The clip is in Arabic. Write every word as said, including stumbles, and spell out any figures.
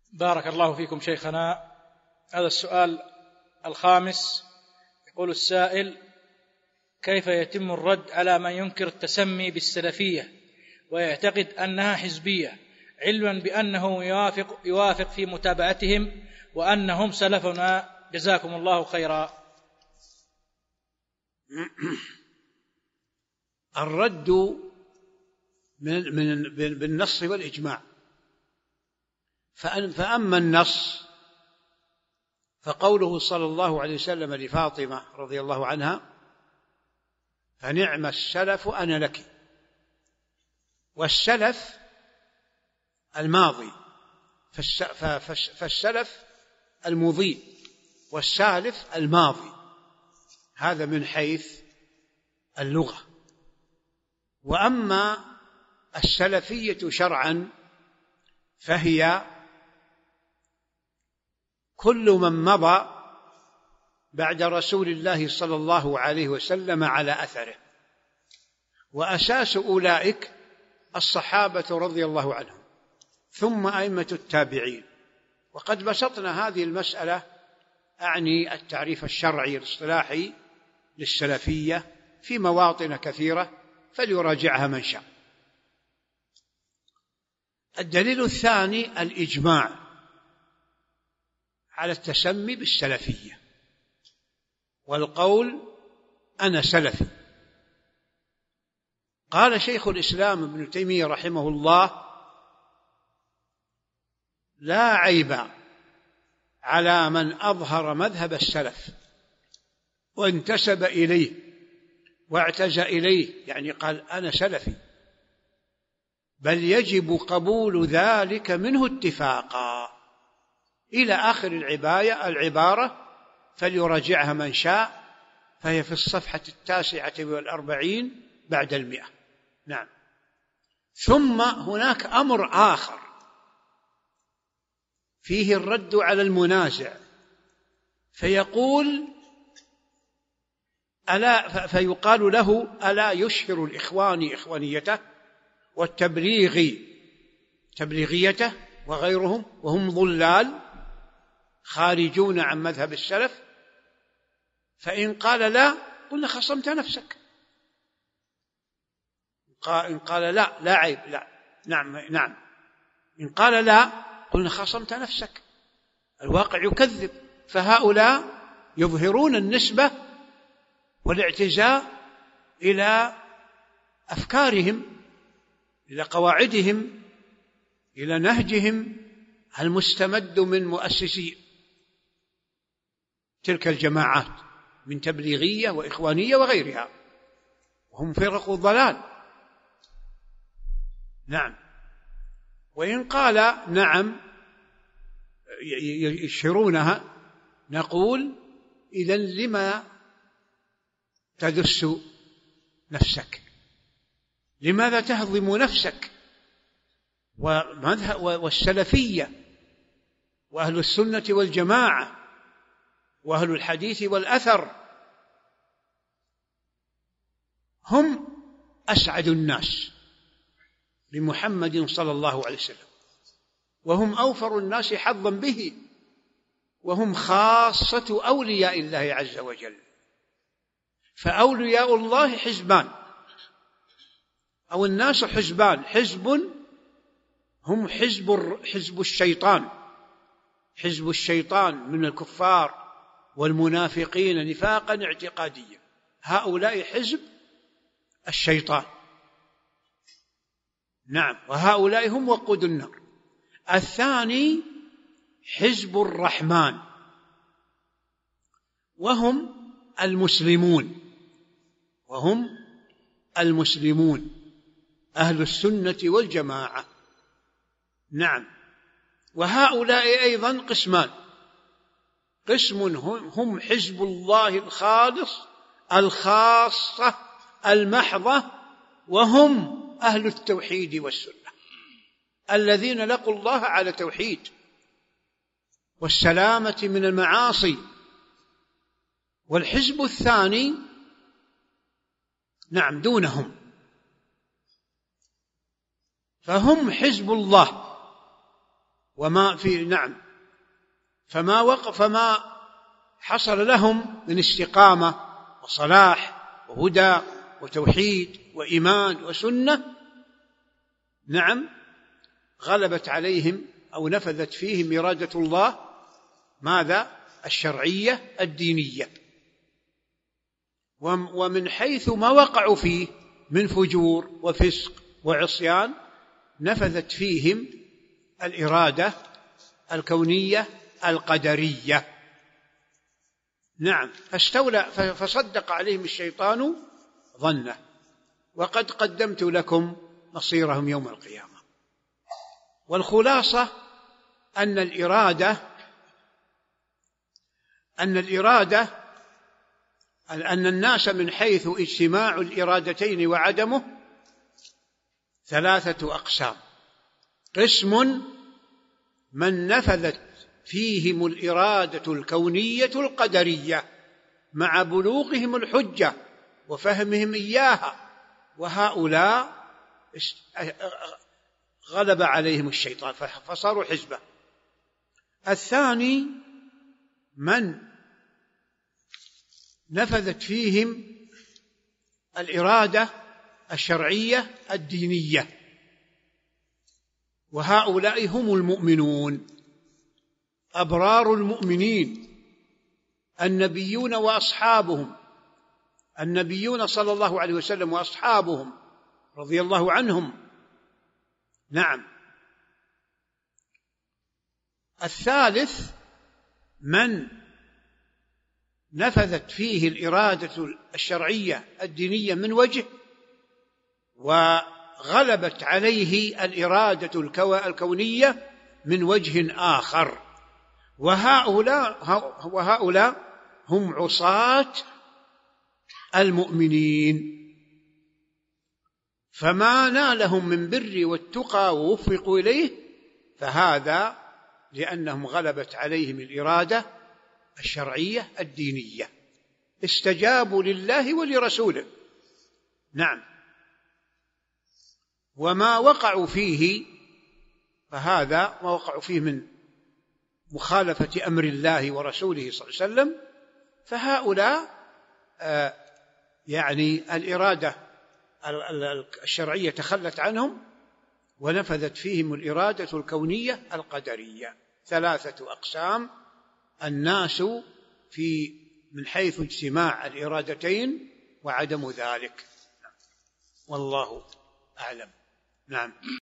بارك الله فيكم شيخنا. هذا السؤال الخامس، يقول السائل: كيف يتم الرد على من ينكر التسمي بالسلفية ويعتقد أنها حزبية، علما بأنه يوافق, يوافق في متابعتهم وأنهم سلفنا جزاكم الله خيرا؟ الرد من من بالنص والإجماع. فأما النص فقوله صلى الله عليه وسلم لفاطمة رضي الله عنها: فنعم السلف أنا لك. والسلف الماضي، فالسلف المضي، والسالف الماضي، هذا من حيث اللغة. وأما السلفية شرعا فهي كل من مضى بعد رسول الله صلى الله عليه وسلم على أثره، وأساس أولئك الصحابة رضي الله عنهم، ثم أئمة التابعين. وقد بسطنا هذه المسألة، أعني التعريف الشرعي الاصطلاحي للسلفية، في مواطن كثيرة فليراجعها من شاء. الدليل الثاني الإجماع على التسمي بالسلفية والقول أنا سلفي. قال شيخ الإسلام ابن تيمية رحمه الله: لا عيب على من أظهر مذهب السلف وانتسب إليه واعتزى إليه، يعني قال أنا سلفي، بل يجب قبول ذلك منه اتفاقا، إلى آخر العبارة، فليراجعها من شاء، فهي في الصفحة التاسعة والأربعين بعد المئة. نعم. ثم هناك أمر آخر فيه الرد على المنازع، فيقول ألا فيقال له: ألا يشهر الإخوان إخوانيته والتبليغ تبليغيته وغيرهم وهم ضلال خارجون عن مذهب السلف؟ فإن قال لا، قلنا خصمت نفسك. إن قال لا لا عيب، لا نعم نعم إن قال لا، قلنا خصمت نفسك. الواقع يكذب. فهؤلاء يظهرون النسبة والاعتزاء إلى أفكارهم، إلى قواعدهم، إلى نهجهم المستمد من مؤسسي تلك الجماعات من تبليغية وإخوانية وغيرها، وهم فرق الضلال. نعم. وإن قال نعم يشهرونها، نقول: إذن لما تدس نفسك؟ لماذا تهضم نفسك؟ والسلفية وأهل السنة والجماعة وأهل الحديث والأثر هم أسعد الناس بمحمد صلى الله عليه وسلم، وهم أوفر الناس حظا به، وهم خاصة أولياء الله عز وجل. فأولياء الله حزبان، أو الناس حزبان: حزب هم حزب حزب الشيطان، حزب الشيطان من الكفار والمنافقين نفاقا اعتقاديا، هؤلاء حزب الشيطان. نعم. وهؤلاء هم وقود النار. الثاني حزب الرحمن، وهم المسلمون، وهم المسلمون أهل السنة والجماعة. نعم. وهؤلاء أيضا قسمان: قسم هم حزب الله الخالص الخاصة المحضة، وهم أهل التوحيد والسنة الذين لقوا الله على توحيد والسلامة من المعاصي. والحزب الثاني نعم دونهم، فهم حزب الله وما في نعم فما وقف فما حصل لهم من استقامة وصلاح وهدى وتوحيد وإيمان وسنة نعم غلبت عليهم أو نفذت فيهم إرادة الله ماذا؟ الشرعية الدينية. ومن حيث ما وقعوا فيه من فجور وفسق وعصيان نفذت فيهم الإرادة الكونية القدرية. نعم فاستولى فصدق عليهم الشيطان ظنه وقد قدمت لكم مصيرهم يوم القيامة. والخلاصة أن الإرادة أن الإرادة أن الناس من حيث اجتماع الإرادتين وعدمه ثلاثة أقسام. قسم من نفذت فيهم الإرادة الكونية القدرية مع بلوغهم الحجة وفهمهم إياها، وهؤلاء غلب عليهم الشيطان فصاروا حزبه. الثاني من نفذت فيهم الإرادة الشرعية الدينية، وهؤلاء هم المؤمنون أبرار المؤمنين النبيون وأصحابهم، النبيون صلى الله عليه وسلم وأصحابهم رضي الله عنهم. نعم. الثالث من نفذت فيه الإرادة الشرعية الدينية من وجه وغلبت عليه الإرادة الكونية من وجه آخر، وهؤلاء, وهؤلاء هم عصاة المؤمنين، فما نالهم من بر والتقى ووفقوا إليه فهذا لأنهم غلبت عليهم الإرادة الشرعية الدينية، استجابوا لله ولرسوله. نعم. وما وقعوا فيه فهذا ما وقعوا فيه من مخالفة أمر الله ورسوله صلى الله عليه وسلم، فهؤلاء آه يعني الإرادة الشرعية تخلت عنهم ونفذت فيهم الإرادة الكونية القدرية. ثلاثة أقسام الناس في من حيث اجتماع الإرادتين وعدم ذلك، والله أعلم. نعم.